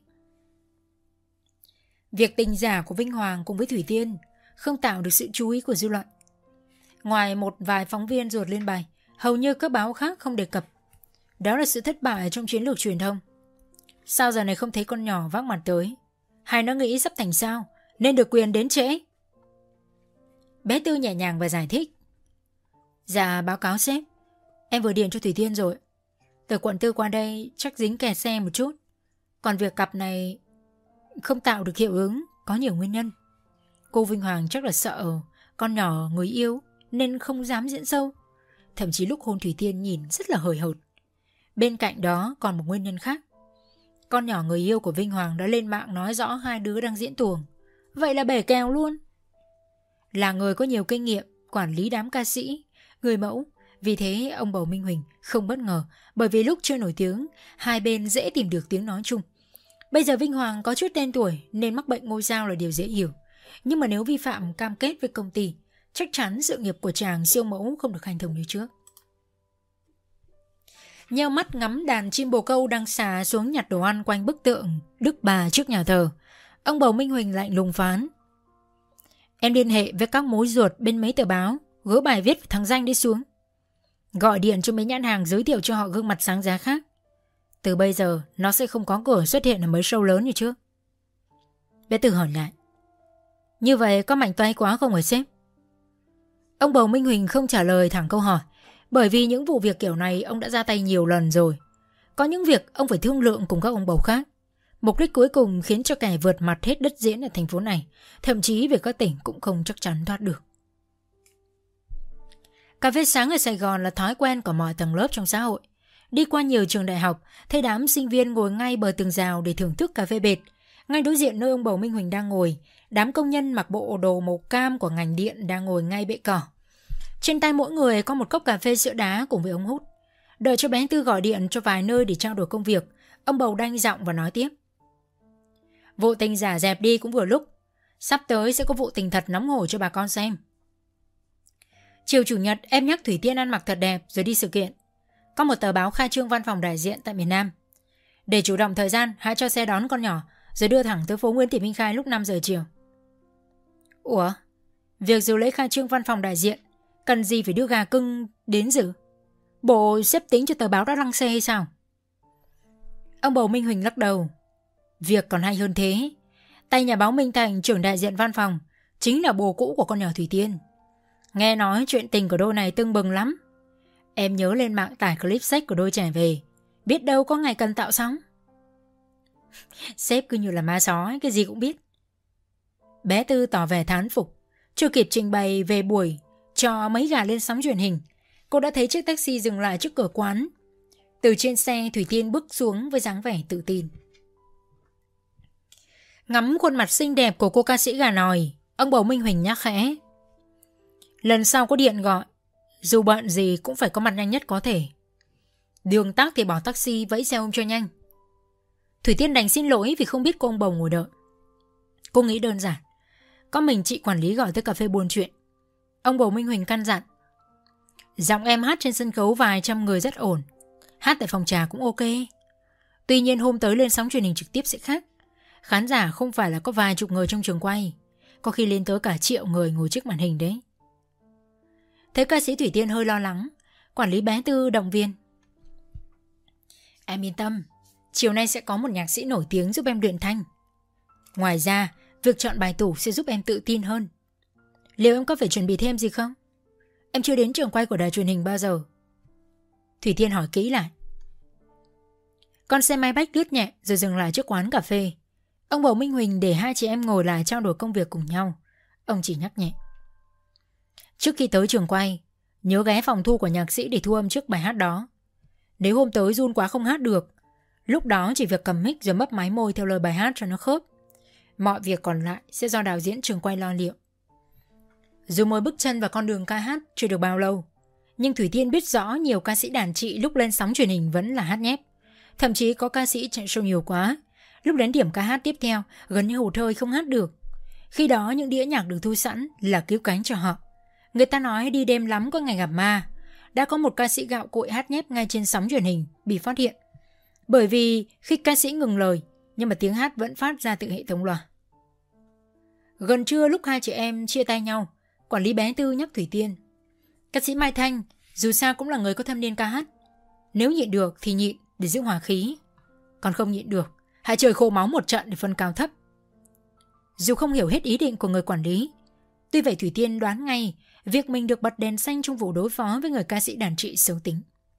Việc tình giả của Vinh Hoàng cùng với Thủy Tiên không tạo được sự chú ý của dư luận. Ngoài một vài phóng viên ruột lên bài, hầu như các báo khác không đề cập. Đó là sự thất bại trong chiến lược truyền thông. Sao giờ này không thấy con nhỏ vác mặt tới? Hay nó nghĩ sắp thành sao nên được quyền đến trễ? Bé Tư nhẹ nhàng và giải thích: Dạ báo cáo sếp, em vừa điện cho Thủy Tiên rồi. Từ quận tư qua đây chắc dính kẹt xe một chút. Còn việc cặp này không tạo được hiệu ứng có nhiều nguyên nhân. Cô Vinh Hoàng chắc là sợ con nhỏ người yêu nên không dám diễn sâu. Thậm chí lúc hôn Thủy Tiên nhìn rất là hời hợt. Bên cạnh đó còn một nguyên nhân khác. Con nhỏ người yêu của Vinh Hoàng đã lên mạng nói rõ hai đứa đang diễn tuồng. Vậy là bể kèo luôn. Là người có nhiều kinh nghiệm quản lý đám ca sĩ, người mẫu, vì thế ông Bầu Minh Huỳnh không bất ngờ, bởi vì lúc chưa nổi tiếng, hai bên dễ tìm được tiếng nói chung. Bây giờ Vinh Hoàng có chút tên tuổi nên mắc bệnh ngôi sao là điều dễ hiểu. Nhưng mà nếu vi phạm cam kết với công ty, chắc chắn sự nghiệp của chàng siêu mẫu không được hành thông như trước. Nheo mắt ngắm đàn chim bồ câu đang xà xuống nhặt đồ ăn quanh bức tượng Đức Bà trước nhà thờ, ông Bầu Minh Huỳnh lạnh lùng phán: Em liên hệ với các mối ruột bên mấy tờ báo, gỡ bài viết thằng danh đi xuống. Gọi điện cho mấy nhãn hàng giới thiệu cho họ gương mặt sáng giá khác. Từ bây giờ nó sẽ không có cửa xuất hiện ở mấy show lớn như trước. Bé Từ hỏi lại: Như vậy có mạnh tay quá không hả sếp? Ông Bầu Minh Huỳnh không trả lời thẳng câu hỏi, bởi vì những vụ việc kiểu này ông đã ra tay nhiều lần rồi. Có những việc ông phải thương lượng cùng các ông bầu khác. Mục đích cuối cùng khiến cho kẻ vượt mặt hết đất diễn ở thành phố này, thậm chí về các tỉnh cũng không chắc chắn thoát được. Cà phê sáng ở Sài Gòn là thói quen của mọi tầng lớp trong xã hội. Đi qua nhiều trường đại học, thấy đám sinh viên ngồi ngay bờ tường rào để thưởng thức cà phê bệt. Ngay đối diện nơi ông Bầu Minh Huỳnh đang ngồi, đám công nhân mặc bộ đồ màu cam của ngành điện đang ngồi ngay bệ cỏ. Trên tay mỗi người có một cốc cà phê sữa đá cùng với ống hút. Đợi cho bé Tư gọi điện cho vài nơi để trao đổi công việc, ông Bầu đanh giọng và nói tiếp: Vụ tình giả dẹp đi cũng vừa lúc. Sắp tới sẽ có vụ tình thật nóng hổi cho bà con xem. Chiều chủ nhật em nhắc Thủy Tiên ăn mặc thật đẹp rồi đi sự kiện. Có một tờ báo khai trương văn phòng đại diện tại miền Nam. Để chủ động thời gian, hãy cho xe đón con nhỏ rồi đưa thẳng tới phố Nguyễn Thị Minh Khai lúc năm giờ chiều. Ủa? Việc dự lễ khai trương văn phòng đại diện cần gì phải đưa gà cưng đến dự? Bộ xếp tính cho tờ báo đã lăng xê hay sao? Ông Bầu Minh Huỳnh lắc đầu: Việc còn hay hơn thế. Tay nhà báo Minh Thành, trưởng đại diện văn phòng, chính là bồ cũ của con nhỏ Thủy Tiên. Nghe nói chuyện tình của đôi này tưng bừng lắm. Em nhớ lên mạng tải clip sách của đôi trẻ về, biết đâu có ngày cần tạo sóng. Sếp cứ như là ma sói, cái gì cũng biết. Bé Tư tỏ vẻ thán phục. Chưa kịp trình bày về buổi cho mấy gà lên sóng truyền hình, cô đã thấy chiếc taxi dừng lại trước cửa quán. Từ trên xe, Thủy Tiên bước xuống với dáng vẻ tự tin. Ngắm khuôn mặt xinh đẹp của cô ca sĩ gà nòi, ông Bầu Minh Huỳnh nhắc khẽ: Lần sau có điện gọi, dù bận gì cũng phải có mặt nhanh nhất có thể. Đường tắc thì bỏ taxi vẫy xe ôm cho nhanh. Thủy Tiên đành xin lỗi vì không biết cô ông Bầu ngồi đợi. Cô nghĩ đơn giản, có mình chị quản lý gọi tới cà phê buôn chuyện. Ông Bầu Minh Huỳnh căn dặn: Giọng em hát trên sân khấu vài trăm người rất ổn, hát tại phòng trà cũng ok. Tuy nhiên hôm tới lên sóng truyền hình trực tiếp sẽ khác. Khán giả không phải là có vài chục người trong trường quay, có khi lên tới cả triệu người ngồi trước màn hình đấy. Thấy ca sĩ Thủy Tiên hơi lo lắng, quản lý bé Tư động viên: Em yên tâm, chiều nay sẽ có một nhạc sĩ nổi tiếng giúp em luyện thanh. Ngoài ra, việc chọn bài tủ sẽ giúp em tự tin hơn. Liệu em có phải chuẩn bị thêm gì không? Em chưa đến trường quay của đài truyền hình bao giờ. Thủy Tiên hỏi kỹ lại. Con xe máy bách lướt nhẹ rồi dừng lại trước quán cà phê. Ông Bầu Minh Huỳnh để hai chị em ngồi lại trao đổi công việc cùng nhau. Ông chỉ nhắc nhẹ: Trước khi tới trường quay, nhớ ghé phòng thu của nhạc sĩ để thu âm trước bài hát đó. Nếu hôm tới run quá không hát được, lúc đó chỉ việc cầm mic rồi mấp máy môi theo lời bài hát cho nó khớp. Mọi việc còn lại sẽ do đạo diễn trường quay lo liệu. Dù mới bước chân vào con đường ca hát chưa được bao lâu, nhưng Thủy Tiên biết rõ nhiều ca sĩ đàn chị lúc lên sóng truyền hình vẫn là hát nhép. Thậm chí có ca sĩ chạy show nhiều quá, Lúc đến điểm ca hát tiếp theo, gần như hụt hơi không hát được. Khi đó những đĩa nhạc được thu sẵn là cứu cánh cho họ. Người ta nói đi đêm lắm có ngày gặp ma. Đã có một ca sĩ gạo cội hát nhép ngay trên sóng truyền hình bị phát hiện. Bởi vì khi ca sĩ ngừng lời, nhưng mà tiếng hát vẫn phát ra từ hệ thống loa. Gần trưa lúc hai chị em chia tay nhau, quản lý bé Tư nhắc Thủy Tiên: ca sĩ Mai Thanh dù sao cũng là người có thâm niên ca hát. Nếu nhịn được thì nhịn để giữ hòa khí, còn không nhịn được hãy chơi khô máu một trận để phân cao thấp. Dù không hiểu hết ý định của người quản lý, tuy vậy Thủy Tiên đoán ngay việc mình được bật đèn xanh trong vụ đối phó với người ca sĩ đàn trị xấu tính.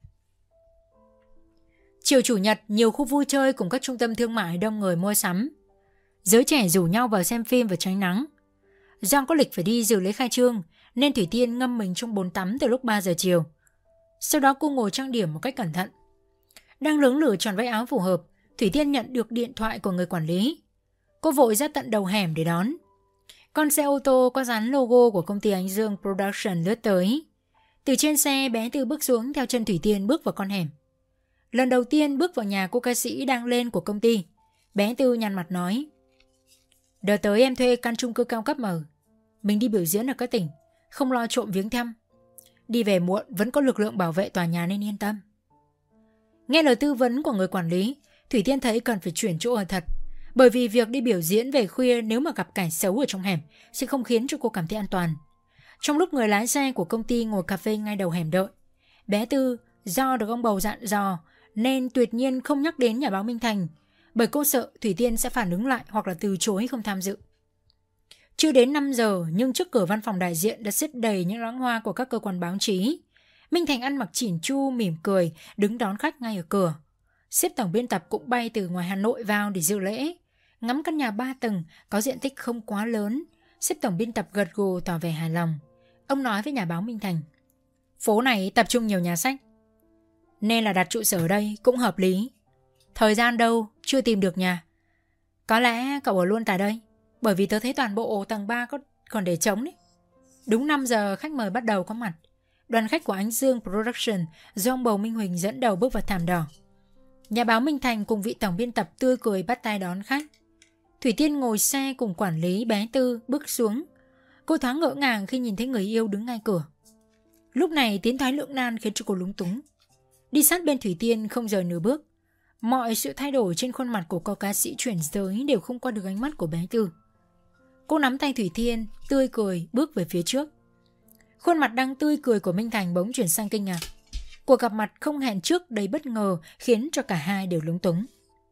Chiều chủ nhật, nhiều khu vui chơi cùng các trung tâm thương mại đông người mua sắm. Giới trẻ rủ nhau vào xem phim và tránh nắng. Do có lịch phải đi dự lễ khai trương nên Thủy Tiên ngâm mình trong bồn tắm từ lúc ba giờ chiều. Sau đó cô ngồi trang điểm một cách cẩn thận. Đang lưỡng lự chọn váy áo phù hợp, Thủy Tiên nhận được điện thoại của người quản lý. Cô vội ra tận đầu hẻm để đón. Con xe ô tô có dán logo của công ty Ánh Dương Production lướt tới. Từ trên xe, bé Tư bước xuống theo chân Thủy Tiên bước vào con hẻm. Lần đầu tiên bước vào nhà cô ca sĩ đang lên của công ty, bé Tư nhăn mặt nói: đợt tới em thuê căn chung cư cao cấp mở. Mình đi biểu diễn ở các tỉnh, không lo trộm viếng thăm. Đi về muộn vẫn có lực lượng bảo vệ tòa nhà nên yên tâm. Nghe lời tư vấn của người quản lý, Thủy Tiên thấy cần phải chuyển chỗ ở thật. Bởi vì việc đi biểu diễn về khuya nếu mà gặp cảnh xấu ở trong hẻm sẽ không khiến cho cô cảm thấy an toàn. Trong lúc người lái xe của công ty ngồi cà phê ngay đầu hẻm đợi, bé Tư do được ông bầu dặn dò nên tuyệt nhiên không nhắc đến nhà báo Minh Thành, bởi cô sợ Thủy Tiên sẽ phản ứng lại hoặc là từ chối không tham dự. Chưa đến năm giờ nhưng trước cửa văn phòng đại diện đã xếp đầy những lẵng hoa của các cơ quan báo chí. Minh Thành ăn mặc chỉn chu mỉm cười đứng đón khách ngay ở cửa. Sếp tổng biên tập cũng bay từ ngoài Hà Nội vào để dự lễ. Ngắm căn nhà ba tầng có diện tích không quá lớn, sếp tổng biên tập gật gù tỏ vẻ hài lòng. Ông nói với nhà báo Minh Thành: phố này tập trung nhiều nhà sách, nên là đặt trụ sở ở đây cũng hợp lý. Thời gian đâu chưa tìm được nhà. Có lẽ cậu ở luôn tại đây, bởi vì tớ thấy toàn bộ tầng ba có còn để trống đấy. Đúng năm giờ khách mời bắt đầu có mặt. Đoàn khách của Ánh Dương Production do ông bầu Minh Huỳnh dẫn đầu bước vào thảm đỏ. Nhà báo Minh Thành cùng vị tổng biên tập tươi cười bắt tay đón khách. Thủy Tiên ngồi xe cùng quản lý bé Tư bước xuống. Cô thoáng ngỡ ngàng khi nhìn thấy người yêu đứng ngay cửa. Lúc này tiến thoái lưỡng nan khiến cho cô lúng túng. Đi sát bên Thủy Tiên không rời nửa bước. Mọi sự thay đổi trên khuôn mặt của cô ca sĩ chuyển giới đều không qua được ánh mắt của bé Tư. Cô nắm tay Thủy Tiên, tươi cười bước về phía trước. Khuôn mặt đang tươi cười của Minh Thành bỗng chuyển sang kinh ngạc. Cuộc gặp mặt không hẹn trước đầy bất ngờ khiến cho cả hai đều lúng túng.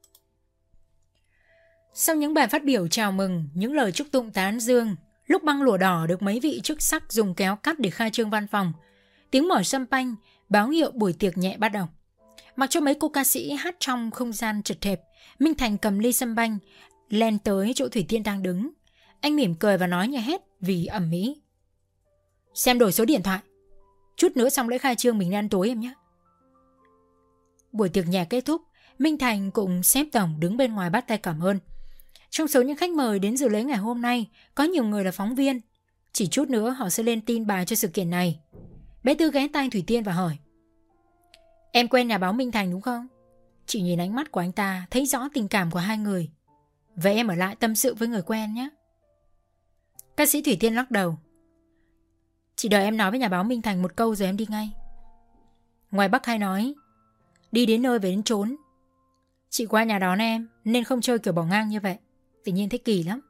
Sau những bài phát biểu chào mừng, những lời chúc tụng tán dương, lúc băng lụa đỏ được mấy vị chức sắc dùng kéo cắt để khai trương văn phòng, tiếng mở sâm panh báo hiệu buổi tiệc nhẹ bắt đầu. Mặc cho mấy cô ca sĩ hát trong không gian chật hẹp, Minh Thành cầm ly sâm panh len tới chỗ Thủy Tiên đang đứng. Anh mỉm cười và nói nhà hét vì ẩm mỹ: xem đổi số điện thoại, chút nữa xong lễ khai trương mình đi ăn tối em nhé. Buổi tiệc nhẹ kết thúc, Minh Thành cùng sếp tổng đứng bên ngoài bắt tay cảm ơn. Trong số những khách mời đến dự lễ ngày hôm nay, có nhiều người là phóng viên. Chỉ chút nữa họ sẽ lên tin bài cho sự kiện này. Bé Tư ghé tay Thủy Tiên và hỏi: em quen nhà báo Minh Thành đúng không? Chị nhìn ánh mắt của anh ta thấy rõ tình cảm của hai người. Vậy em ở lại tâm sự với người quen nhé. Ca sĩ Thủy Tiên lắc đầu: chị đợi em nói với nhà báo Minh Thành một câu rồi em đi ngay. Ngoài Bắc hay nói đi đến nơi về đến chốn. Chị qua nhà đón em nên không chơi kiểu bỏ ngang như vậy, tự nhiên thấy kỳ lắm.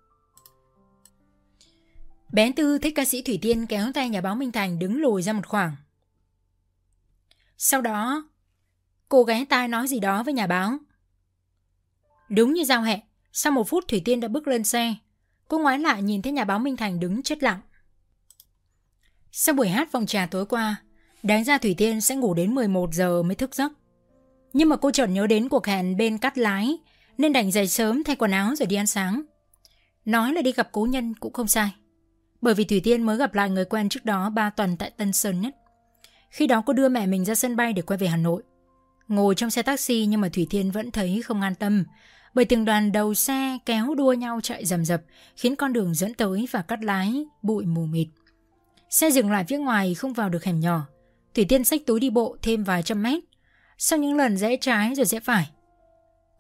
Bé Tư thấy ca sĩ Thủy Tiên kéo tay nhà báo Minh Thành đứng lùi ra một khoảng. Sau đó cô ghé tai nói gì đó với nhà báo. Đúng như giao hẹn, sau một phút Thủy Tiên đã bước lên xe. Cô ngoái lại nhìn thấy nhà báo Minh Thành đứng chết lặng. Sau buổi hát phòng trà tối qua, đáng ra Thủy Tiên sẽ ngủ đến mười một giờ mới thức giấc. Nhưng mà cô chợt nhớ đến cuộc hẹn bên Cát Lái nên đành dậy sớm thay quần áo rồi đi ăn sáng. Nói là đi gặp cố nhân cũng không sai, bởi vì Thủy Tiên mới gặp lại người quen trước đó ba tuần tại Tân Sơn Nhất. Khi đó cô đưa mẹ mình ra sân bay để quay về Hà Nội. Ngồi trong xe taxi nhưng mà Thủy Tiên vẫn thấy không an tâm, bởi từng đoàn đầu xe kéo đua nhau chạy rầm rập khiến con đường dẫn tới và Cát Lái bụi mù mịt. Xe dừng lại phía ngoài không vào được hẻm nhỏ. Thủy Tiên xách túi đi bộ thêm vài trăm mét. Sau những lần rẽ trái rồi rẽ phải,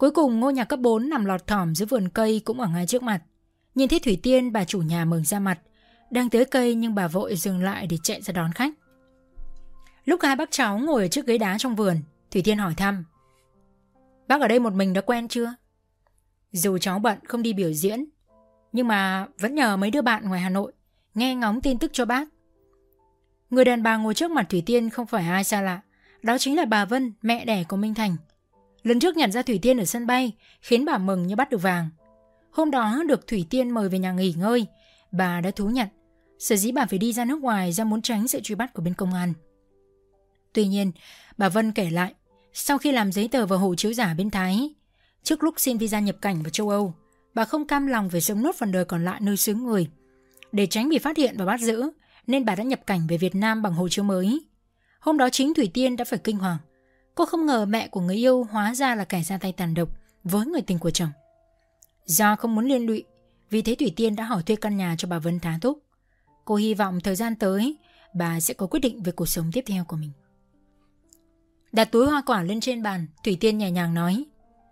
Cuối cùng ngôi nhà cấp bốn nằm lọt thỏm giữa vườn cây cũng ở ngay trước mặt. Nhìn thấy Thủy Tiên, bà chủ nhà mừng ra mặt. Đang tới cây nhưng bà vội dừng lại để chạy ra đón khách. Lúc hai bác cháu ngồi ở chiếc ghế đá trong vườn, Thủy Tiên hỏi thăm: "Bác ở đây một mình đã quen chưa?" "Dù cháu bận không đi biểu diễn, nhưng mà vẫn nhờ mấy đứa bạn ngoài Hà Nội nghe ngóng tin tức cho bác." Người đàn bà ngồi trước mặt Thủy Tiên không phải ai xa lạ, đó chính là bà Vân, mẹ đẻ của Minh Thành. Lần trước nhận ra Thủy Tiên ở sân bay khiến bà mừng như bắt được vàng. Hôm đó được Thủy Tiên mời về nhà nghỉ ngơi, bà đã thú nhận sở dĩ bà phải đi ra nước ngoài do muốn tránh sự truy bắt của bên công an. Tuy nhiên, bà Vân kể lại, sau khi làm giấy tờ và hộ chiếu giả bên Thái, trước lúc xin visa nhập cảnh vào châu Âu, bà không cam lòng phải sống nốt phần đời còn lại nơi xứ người. Để tránh bị phát hiện và bắt giữ, nên bà đã nhập cảnh về Việt Nam bằng hộ chiếu mới. Hôm đó chính Thủy Tiên đã phải kinh hoàng. Cô không ngờ mẹ của người yêu hóa ra là kẻ ra tay tàn độc với người tình của chồng. Do không muốn liên lụy, vì thế Thủy Tiên đã hỏi thuê căn nhà cho bà Vân tá túc. Cô hy vọng thời gian tới bà sẽ có quyết định về cuộc sống tiếp theo của mình. Đặt túi hoa quả lên trên bàn, Thủy Tiên nhẹ nhàng nói: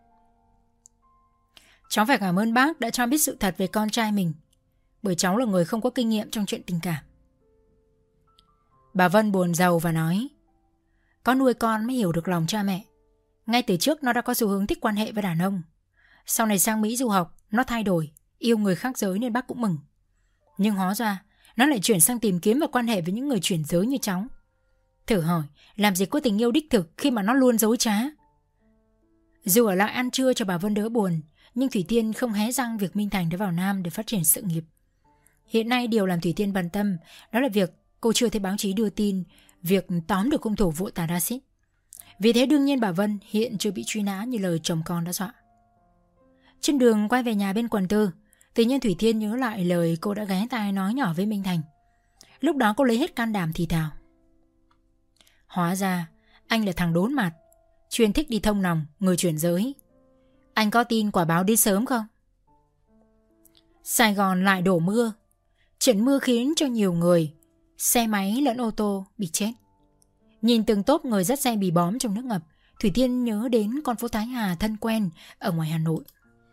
"Cháu phải cảm ơn bác đã cho biết sự thật về con trai mình, bởi cháu là người không có kinh nghiệm trong chuyện tình cảm." Bà Vân buồn rầu và nói: "Có nuôi con mới hiểu được lòng cha mẹ. Ngay từ trước nó đã có xu hướng thích quan hệ với đàn ông. Sau này sang Mỹ du học, nó thay đổi, yêu người khác giới nên bác cũng mừng. Nhưng hóa ra, nó lại chuyển sang tìm kiếm và quan hệ với những người chuyển giới như cháu. Thử hỏi, làm gì có tình yêu đích thực khi mà nó luôn dối trá." Dù ở lại ăn trưa cho bà Vân đỡ buồn, nhưng Thủy Tiên không hé răng việc Minh Thành đã vào Nam để phát triển sự nghiệp. Hiện nay điều làm Thủy Tiên bận tâm đó là việc cô chưa thấy báo chí đưa tin việc tóm được hung thủ vụ tạt axit. Vì thế đương nhiên bà Vân hiện chưa bị truy nã như lời chồng con đã dọa. Trên đường quay về nhà bên quận tư, tự nhiên Thủy Tiên nhớ lại lời cô đã ghé tai nói nhỏ với Minh Thành. Lúc đó cô lấy hết can đảm thì thào: "Hóa ra anh là thằng đốn mặt, chuyên thích đi thông nòng người chuyển giới. Anh có tin quả báo đến sớm không?" Sài Gòn lại đổ mưa. Trận mưa khiến cho nhiều người, xe máy lẫn ô tô bị chết. Nhìn từng tốp người dắt xe bị bóm trong nước ngập, Thủy Tiên nhớ đến con phố Thái Hà thân quen ở ngoài Hà Nội.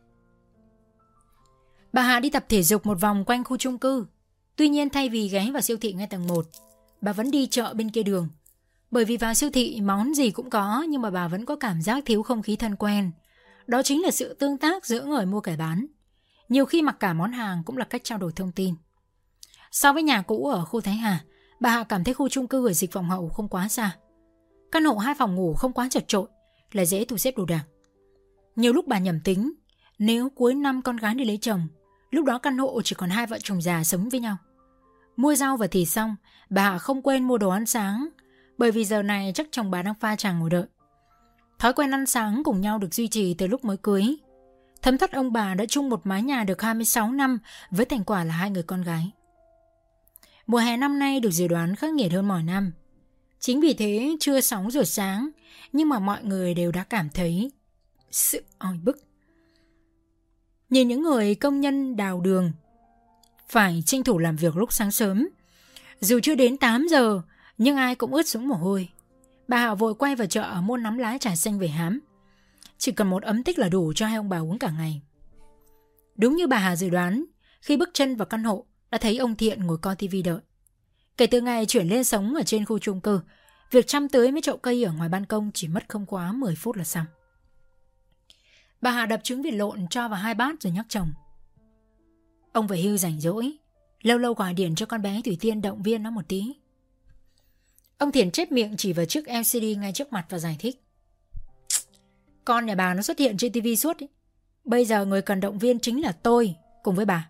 Bà Hà đi tập thể dục một vòng quanh khu chung cư. Tuy nhiên thay vì ghé vào siêu thị ngay tầng một, bà vẫn đi chợ bên kia đường. Bởi vì vào siêu thị món gì cũng có, nhưng mà bà vẫn có cảm giác thiếu không khí thân quen. Đó chính là sự tương tác giữa người mua kẻ bán. Nhiều khi mặc cả món hàng cũng là cách trao đổi thông tin. So với nhà cũ ở khu Thái Hà, bà Hà cảm thấy khu chung cư ở Dịch Vọng Hậu không quá xa. Căn hộ hai phòng ngủ không quá chật chội, là dễ thu xếp đồ đạc. Nhiều lúc bà nhầm tính, nếu cuối năm con gái đi lấy chồng, lúc đó căn hộ chỉ còn hai vợ chồng già sống với nhau. Mua rau và thịt xong, bà Hà không quên mua đồ ăn sáng, bởi vì giờ này chắc chồng bà đang pha trà ngồi đợi. Thói quen ăn sáng cùng nhau được duy trì từ lúc mới cưới. Thấm thắt ông bà đã chung một mái nhà được hai mươi sáu năm với thành quả là hai người con gái. Mùa hè năm nay được dự đoán khắc nghiệt hơn mọi năm. Chính vì thế trưa sáu giờ sáng, nhưng mà mọi người đều đã cảm thấy sự oi bức. Nhìn những người công nhân đào đường phải tranh thủ làm việc lúc sáng sớm. Dù chưa đến tám giờ, nhưng ai cũng ướt sũng mồ hôi. Bà Hà vội quay vào chợ mua nắm lá trà xanh về hám. Chỉ cần một ấm tích là đủ cho hai ông bà uống cả ngày. Đúng như bà Hà dự đoán, khi bước chân vào căn hộ đã thấy ông Thiện ngồi coi tivi đợi. Kể từ ngày chuyển lên sống ở trên khu chung cư, việc chăm tưới mấy chậu cây ở ngoài ban công chỉ mất không quá mười phút là xong. Bà Hà đập trứng vịt lộn cho vào hai bát rồi nhắc chồng: "Ông về hưu rảnh rỗi, lâu lâu gọi điện cho con bé Thủy Tiên động viên nó một tí." Ông Thiện chép miệng chỉ vào chiếc lờ xê đê ngay trước mặt và giải thích: "Con nhà bà nó xuất hiện trên tivi suốt ấy. Bây giờ người cần động viên chính là tôi cùng với bà."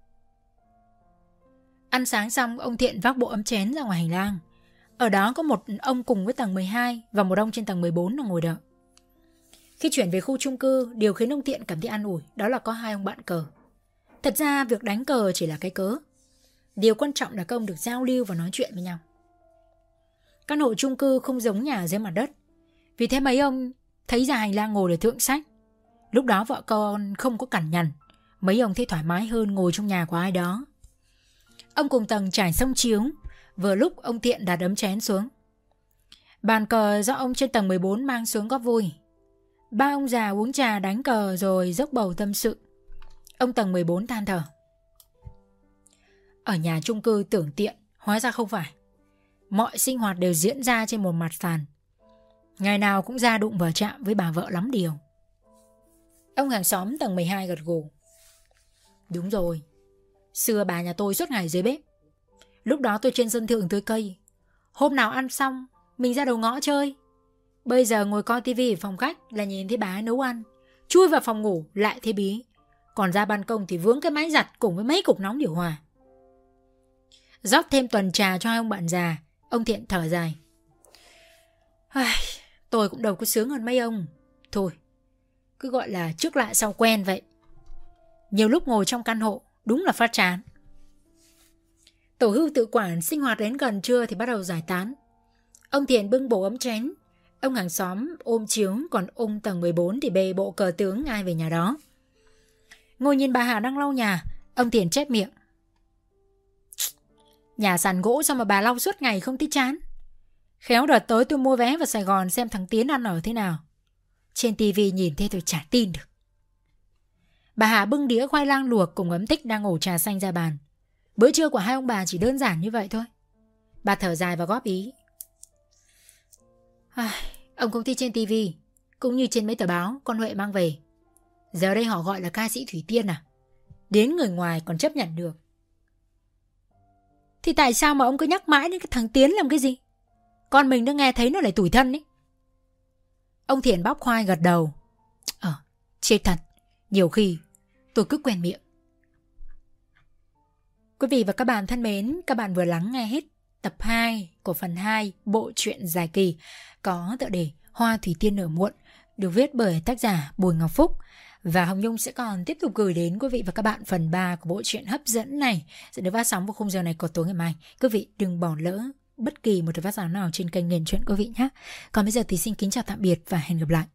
Ăn sáng xong, ông Thiện vác bộ ấm chén ra ngoài hành lang. Ở đó có một ông cùng với tầng mười hai và một ông trên tầng mười bốn đang ngồi đợi. Khi chuyển về khu chung cư, điều khiến ông Thiện cảm thấy an ủi đó là có hai ông bạn cờ. Thật ra việc đánh cờ chỉ là cái cớ. Điều quan trọng là các ông được giao lưu và nói chuyện với nhau. Căn hộ chung cư không giống nhà dưới mặt đất, vì thế mấy ông thấy ra hành lang ngồi để thượng sách. Lúc đó vợ con không có cằn nhằn, mấy ông thấy thoải mái hơn ngồi trong nhà của ai đó. Ông cùng tầng trải xong chiếu, vừa lúc ông Thiện đặt ấm chén xuống. Bàn cờ do ông trên tầng mười bốn mang xuống góp vui. Ba ông già uống trà đánh cờ rồi dốc bầu tâm sự. Ông tầng mười bốn than thở. Ở nhà chung cư tưởng tiện, hóa ra không phải. Mọi sinh hoạt đều diễn ra trên một mặt sàn. Ngày nào cũng ra đụng vào chạm với bà vợ lắm điều. Ông hàng xóm tầng mười hai gật gù. Đúng rồi, xưa bà nhà tôi suốt ngày dưới bếp. Lúc đó tôi trên sân thượng tưới cây. Hôm nào ăn xong mình ra đầu ngõ chơi. Bây giờ ngồi coi tivi ở phòng khách là nhìn thấy bà ấy nấu ăn. Chui vào phòng ngủ lại thấy bí. Còn ra ban công thì vướng cái máy giặt cùng với mấy cục nóng điều hòa. Rót thêm tuần trà cho hai ông bạn già, ông Thiện thở dài. Tôi cũng đâu có sướng hơn mấy ông. Thôi, cứ gọi là trước lạ sau quen vậy. Nhiều lúc ngồi trong căn hộ đúng là phát chán. Tổ hưu tự quản sinh hoạt đến gần trưa thì bắt đầu giải tán. Ông Thiện bưng bổ ấm chén. Ông hàng xóm ôm chiếu. Còn ông tầng mười bốn thì bê bộ cờ tướng ai về nhà đó. Ngồi nhìn bà Hà đang lau nhà, ông Thiện chép miệng. Nhà sàn gỗ sao mà bà lau suốt ngày không thấy chán. Khéo đợt tới tôi mua vé vào Sài Gòn xem thằng Tiến ăn ở thế nào. Trên tivi nhìn thế tôi chả tin được. Bà Hà bưng đĩa khoai lang luộc cùng ấm Tích đang ổ trà xanh ra bàn. Bữa trưa của hai ông bà chỉ đơn giản như vậy thôi. Bà thở dài và góp ý. À, ông cũng thi trên tivi, cũng như trên mấy tờ báo con Huệ mang về. Giờ đây họ gọi là ca sĩ Thủy Tiên à? Đến người ngoài còn chấp nhận được. Thì tại sao mà ông cứ nhắc mãi đến cái thằng Tiến làm cái gì? Con mình đã nghe thấy nó lại tủi thân ấy. Ông Thiện bóc khoai gật đầu. Ờ, chết thật. Nhiều khi tôi cứ quen miệng. Quý vị và các bạn thân mến, các bạn vừa lắng nghe hết tập hai của phần hai bộ truyện dài kỳ có tựa đề Hoa Thủy Tiên nở muộn, được viết bởi tác giả Bùi Ngọc Phúc. Và Hồng Nhung sẽ còn tiếp tục gửi đến quý vị và các bạn phần ba của bộ truyện hấp dẫn này sẽ được phát sóng vào khung giờ này của tối ngày mai. Quý vị đừng bỏ lỡ bất kỳ một tập phát sóng nào trên kênh Nghiền Truyện quý vị nhé. Còn bây giờ thì xin kính chào tạm biệt và hẹn gặp lại.